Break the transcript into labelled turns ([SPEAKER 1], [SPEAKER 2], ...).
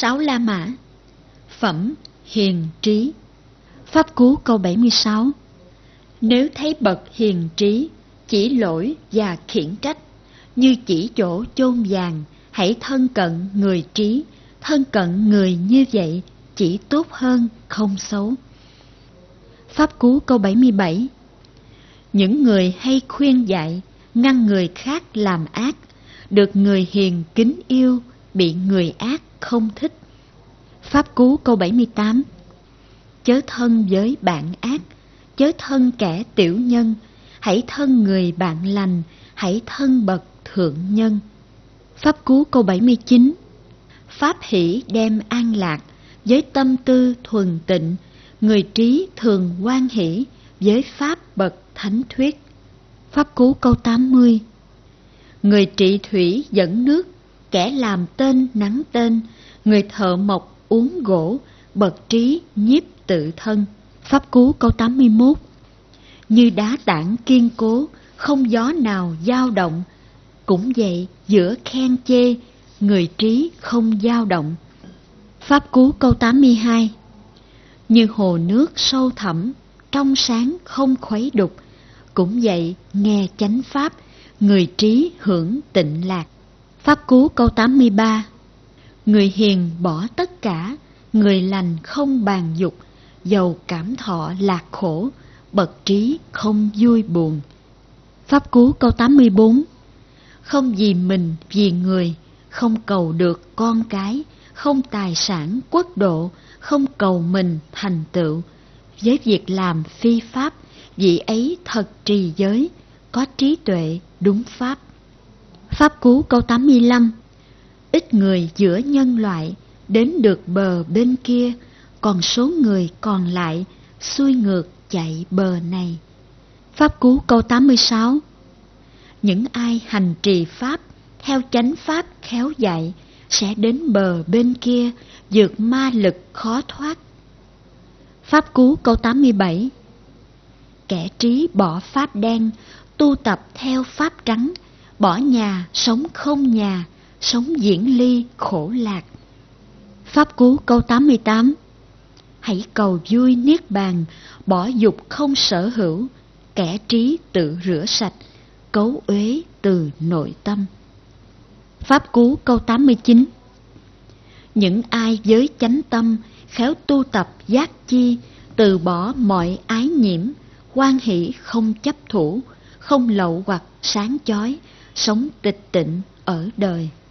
[SPEAKER 1] Sáu La Mã. Phẩm hiền trí. Pháp Cú câu 76. Nếu thấy bậc hiền trí, chỉ lỗi và khiển trách, như chỉ chỗ chôn vàng, hãy thân cận người trí. Thân cận người như vậy chỉ tốt hơn, không xấu. Pháp Cú câu 77. Những người hay khuyên dạy, ngăn người khác làm ác, được người hiền kính yêu, bị người ác không thích. Pháp Cú câu 78. Chớ thân với bạn ác, chớ thân kẻ tiểu nhân, hãy thân người bạn lành, hãy thân bậc thượng nhân. Pháp Cú câu 79. Pháp hỷ đem an lạc, với tâm tư thuần tịnh, người trí thường hoan hỷ, với pháp bậc thánh thuyết. Pháp Cú câu 80. Người trị thủy dẫn nước, kẻ làm tên nắng tên, người thợ mộc uống gỗ, bậc trí nhiếp tự thân. Pháp Cú câu 81. Như đá tảng kiên cố, không gió nào dao động, cũng vậy giữa khen chê, người trí không dao động. Pháp Cú câu 82. Như hồ nước sâu thẳm, trong sáng không khuấy đục, cũng vậy nghe chánh pháp, người trí hưởng tịnh lạc. Pháp Cú câu 83. Người hiền bỏ tất cả, người lành không bàn dục, dầu cảm thọ lạc khổ, bậc trí không vui buồn. Pháp Cú câu 84. Không vì mình vì người, không cầu được con cái, không tài sản quốc độ, không cầu mình thành tựu. Với việc làm phi pháp, vị ấy thật trì giới, có trí tuệ đúng pháp. Pháp Cú câu 85. Ít người giữa nhân loại, đến được bờ bên kia, còn số người còn lại, xuôi ngược chạy bờ này. Pháp Cú câu 86. Những ai hành trì pháp, theo chánh pháp khéo dạy, sẽ đến bờ bên kia, vượt ma lực khó thoát. Pháp Cú câu 87. Kẻ trí bỏ pháp đen, tu tập theo pháp trắng, bỏ nhà sống không nhà, sống diễn ly khổ lạc. Pháp Cú câu 88. Hãy cầu vui niết bàn, bỏ dục không sở hữu, kẻ trí tự rửa sạch, cấu uế từ nội tâm. Pháp Cú câu 89. Những ai với chánh tâm, khéo tu tập giác chi, từ bỏ mọi ái nhiễm, hoan hỷ không chấp thủ, không lậu hoặc sáng chói, sống tịch tịnh ở đời.